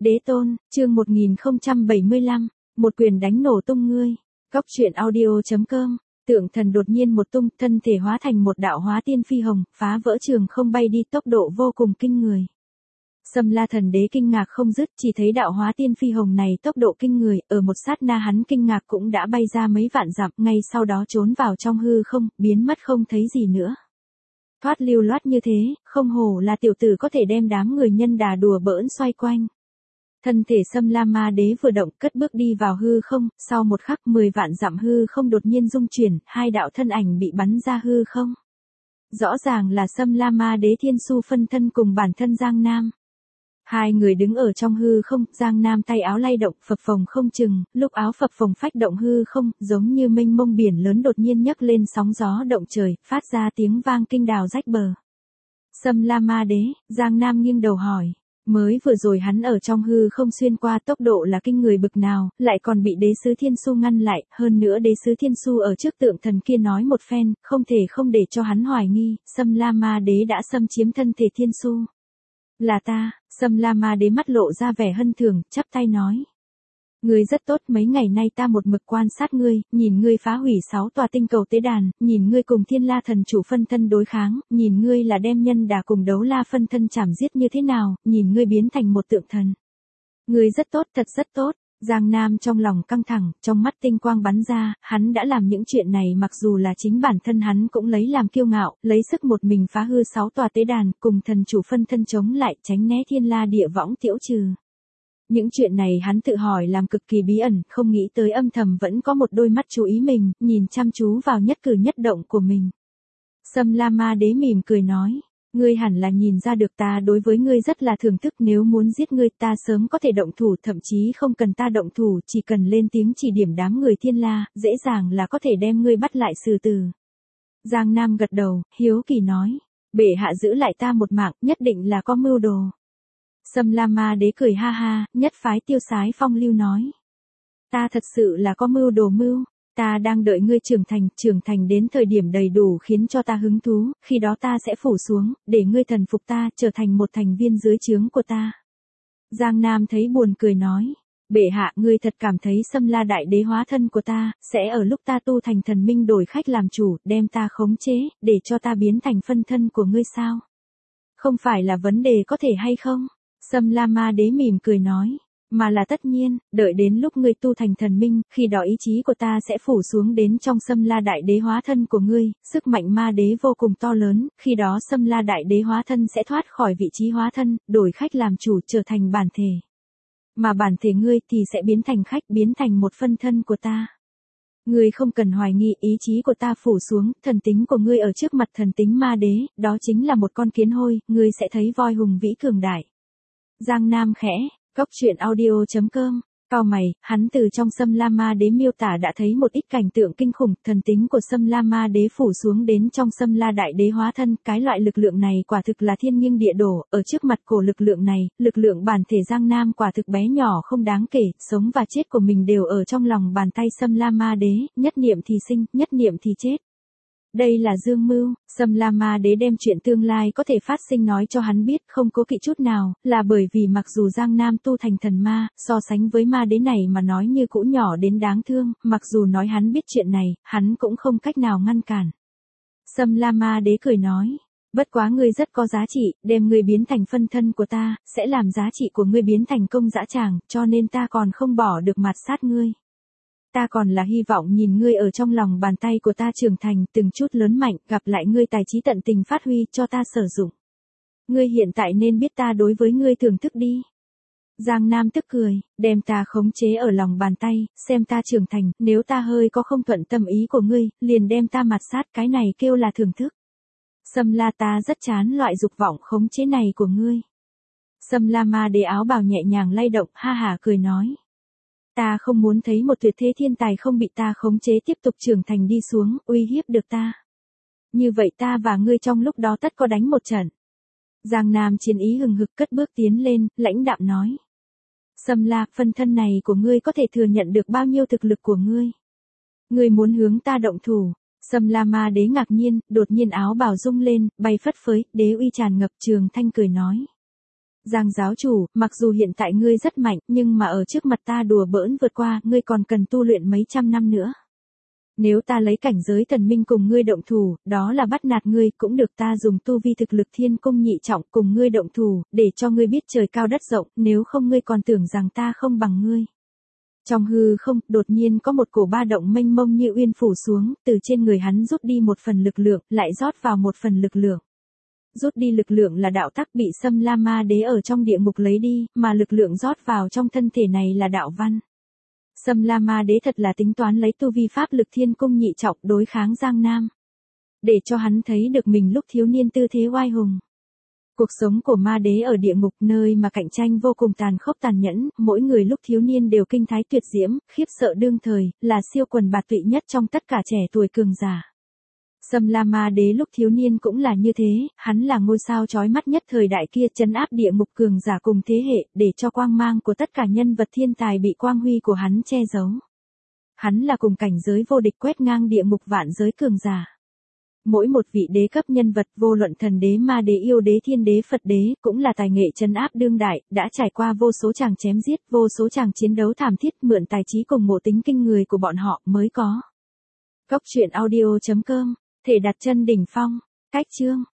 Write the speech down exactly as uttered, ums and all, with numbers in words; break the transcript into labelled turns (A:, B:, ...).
A: Đế tôn, chương một nghìn không trăm bảy mươi lăm, một quyền đánh nổ tung ngươi. Góc truyện audio chấm com. Tượng thần đột nhiên một tung, thân thể hóa thành một đạo hóa tiên phi hồng, phá vỡ trường không bay đi, tốc độ vô cùng kinh người. Sâm La thần đế kinh ngạc không dứt, chỉ thấy đạo hóa tiên phi hồng này tốc độ kinh người, ở một sát na hắn kinh ngạc cũng đã bay ra mấy vạn dặm, ngay sau đó trốn vào trong hư không, biến mất không thấy gì nữa. Thoát lưu loát như thế, không hổ là tiểu tử có thể đem đám người nhân đà đùa bỡn xoay quanh. Thân thể Sâm La Ma Đế vừa động, cất bước đi vào hư không, sau một khắc mười vạn dặm hư không đột nhiên rung chuyển, hai đạo thân ảnh bị bắn ra hư không. Rõ ràng là Sâm La Ma Đế Thiên Su phân thân cùng bản thân Giang Nam. Hai người đứng ở trong hư không, Giang Nam tay áo lay động, phập phồng không chừng, lúc áo phập phồng phách động hư không, giống như mênh mông biển lớn đột nhiên nhấc lên sóng gió động trời, phát ra tiếng vang kinh đào rách bờ. Sâm La Ma Đế, Giang Nam nghiêng đầu hỏi. Mới vừa rồi hắn ở trong hư không xuyên qua, tốc độ là kinh người bực nào, lại còn bị đế sứ Thiên Su ngăn lại, hơn nữa đế sứ Thiên Su ở trước tượng thần kia nói một phen, không thể không để cho hắn hoài nghi, Sâm La Ma Đế đã xâm chiếm thân thể Thiên Su. Là ta, Sâm La Ma Đế mắt lộ ra vẻ hân thường, chắp tay nói. Ngươi rất tốt, mấy ngày nay ta một mực quan sát ngươi, nhìn ngươi phá hủy sáu tòa tinh cầu tế đàn, nhìn ngươi cùng Thiên La thần chủ phân thân đối kháng, nhìn ngươi là đem nhân đà cùng Đấu La phân thân chảm giết như thế nào, nhìn ngươi biến thành một tượng thần. Ngươi rất tốt, thật rất tốt. Giang Nam trong lòng căng thẳng, trong mắt tinh quang bắn ra, hắn đã làm những chuyện này mặc dù là chính bản thân hắn cũng lấy làm kiêu ngạo, lấy sức một mình phá hư sáu tòa tế đàn, cùng thần chủ phân thân chống lại, tránh né Thiên La địa võng tiễu trừ. Những chuyện này hắn tự hỏi làm cực kỳ bí ẩn, không nghĩ tới âm thầm vẫn có một đôi mắt chú ý mình, nhìn chăm chú vào nhất cử nhất động của mình. Sâm La Ma Đế mỉm cười nói, ngươi hẳn là nhìn ra được ta đối với ngươi rất là thưởng thức, nếu muốn giết ngươi ta sớm có thể động thủ, thậm chí không cần ta động thủ, chỉ cần lên tiếng chỉ điểm đám người Thiên La, dễ dàng là có thể đem ngươi bắt lại xử tử. Giang Nam gật đầu, hiếu kỳ nói, bệ hạ giữ lại ta một mạng, nhất định là có mưu đồ. Sâm La Ma Đế cười ha ha, nhất phái tiêu sái phong lưu nói. Ta thật sự là có mưu đồ mưu, ta đang đợi ngươi trưởng thành, trưởng thành đến thời điểm đầy đủ khiến cho ta hứng thú, khi đó ta sẽ phủ xuống, để ngươi thần phục ta, trở thành một thành viên dưới trướng của ta. Giang Nam thấy buồn cười nói, bệ hạ ngươi thật cảm thấy Sâm La Đại Đế hóa thân của ta, sẽ ở lúc ta tu thành thần minh đổi khách làm chủ, đem ta khống chế, để cho ta biến thành phân thân của ngươi sao? Không phải là vấn đề có thể hay không? Sâm La Ma Đế mỉm cười nói, mà là tất nhiên, đợi đến lúc ngươi tu thành thần minh, khi đó ý chí của ta sẽ phủ xuống đến trong Sâm La Đại Đế hóa thân của ngươi, sức mạnh ma đế vô cùng to lớn, khi đó Sâm La Đại Đế hóa thân sẽ thoát khỏi vị trí hóa thân, đổi khách làm chủ trở thành bản thể. Mà bản thể ngươi thì sẽ biến thành khách, biến thành một phân thân của ta. Ngươi không cần hoài nghi, ý chí của ta phủ xuống, thần tính của ngươi ở trước mặt thần tính ma đế, đó chính là một con kiến hôi, ngươi sẽ thấy voi hùng vĩ cường đại. Giang Nam khẽ, góc truyện audio chấm com, cau mày, hắn từ trong Sâm La Ma Đế miêu tả đã thấy một ít cảnh tượng kinh khủng, thần tính của Sâm La Ma Đế phủ xuống đến trong Sâm La Đại Đế hóa thân, cái loại lực lượng này quả thực là thiên nghiêng địa đổ, ở trước mặt cổ lực lượng này, lực lượng bản thể Giang Nam quả thực bé nhỏ không đáng kể, sống và chết của mình đều ở trong lòng bàn tay Sâm La Ma Đế, nhất niệm thì sinh, nhất niệm thì chết. Đây là dương mưu, Sâm La Ma Đế đem chuyện tương lai có thể phát sinh nói cho hắn biết, không cố kỵ chút nào, là bởi vì mặc dù Giang Nam tu thành thần ma, so sánh với ma đế này mà nói như cũ nhỏ đến đáng thương, mặc dù nói hắn biết chuyện này, hắn cũng không cách nào ngăn cản. Sâm La Ma Đế cười nói, bất quá ngươi rất có giá trị, đem ngươi biến thành phân thân của ta, sẽ làm giá trị của ngươi biến thành công dã tràng, cho nên ta còn không bỏ được mạt sát ngươi. Ta còn là hy vọng nhìn ngươi ở trong lòng bàn tay của ta trưởng thành, từng chút lớn mạnh, gặp lại ngươi tài trí tận tình phát huy cho ta sử dụng. Ngươi hiện tại nên biết ta đối với ngươi thưởng thức đi. Giang Nam tức cười, đem ta khống chế ở lòng bàn tay, xem ta trưởng thành, nếu ta hơi có không thuận tâm ý của ngươi, liền đem ta mạt sát, cái này kêu là thưởng thức. Sâm La ta rất chán loại dục vọng khống chế này của ngươi. Sâm La Ma Đế áo bào nhẹ nhàng lay động, ha hả cười nói. Ta không muốn thấy một tuyệt thế thiên tài không bị ta khống chế tiếp tục trưởng thành đi xuống, uy hiếp được ta. Như vậy ta và ngươi trong lúc đó tất có đánh một trận. Giang Nam chiến ý hừng hực cất bước tiến lên, lãnh đạm nói. Sâm La, phân thân này của ngươi có thể thừa nhận được bao nhiêu thực lực của ngươi? Ngươi muốn hướng ta động thủ. Sâm La Ma Đế ngạc nhiên, đột nhiên áo bào rung lên, bay phất phới, đế uy tràn ngập, Trường Thanh cười nói. Giang giáo chủ, mặc dù hiện tại ngươi rất mạnh, nhưng mà ở trước mặt ta đùa bỡn vượt qua, ngươi còn cần tu luyện mấy trăm năm nữa. Nếu ta lấy cảnh giới thần minh cùng ngươi động thủ, đó là bắt nạt ngươi, cũng được ta dùng tu vi thực lực thiên cung nhị trọng cùng ngươi động thủ, để cho ngươi biết trời cao đất rộng, nếu không ngươi còn tưởng rằng ta không bằng ngươi. Trong hư không, đột nhiên có một cổ ba động mênh mông như uyên phủ xuống, từ trên người hắn rút đi một phần lực lượng, lại rót vào một phần lực lượng. Rút đi lực lượng là đạo tắc bị Sâm La Ma Đế ở trong địa ngục lấy đi, mà lực lượng rót vào trong thân thể này là đạo văn. Sâm La Ma Đế thật là tính toán lấy tu vi pháp lực thiên cung nhị trọng đối kháng Giang Nam. Để cho hắn thấy được mình lúc thiếu niên tư thế oai hùng. Cuộc sống của ma đế ở địa ngục nơi mà cạnh tranh vô cùng tàn khốc tàn nhẫn, mỗi người lúc thiếu niên đều kinh thái tuyệt diễm, khiếp sợ đương thời, là siêu quần bạt tụy nhất trong tất cả trẻ tuổi cường giả. Sâm La Ma Đế lúc thiếu niên cũng là như thế, hắn là ngôi sao chói mắt nhất thời đại kia, trấn áp địa ngục cường giả cùng thế hệ, để cho quang mang của tất cả nhân vật thiên tài bị quang huy của hắn che giấu. Hắn là cùng cảnh giới vô địch quét ngang địa ngục vạn giới cường giả. Mỗi một vị đế cấp nhân vật, vô luận thần đế, ma đế, yêu đế, thiên đế, Phật đế, cũng là tài nghệ trấn áp đương đại, đã trải qua vô số tràng chém giết, vô số tràng chiến đấu thảm thiết, mượn tài trí cùng ngộ tính kinh người của bọn họ mới có. Cốc truyện audio chấm com, thể đặt chân đỉnh phong, cách chương.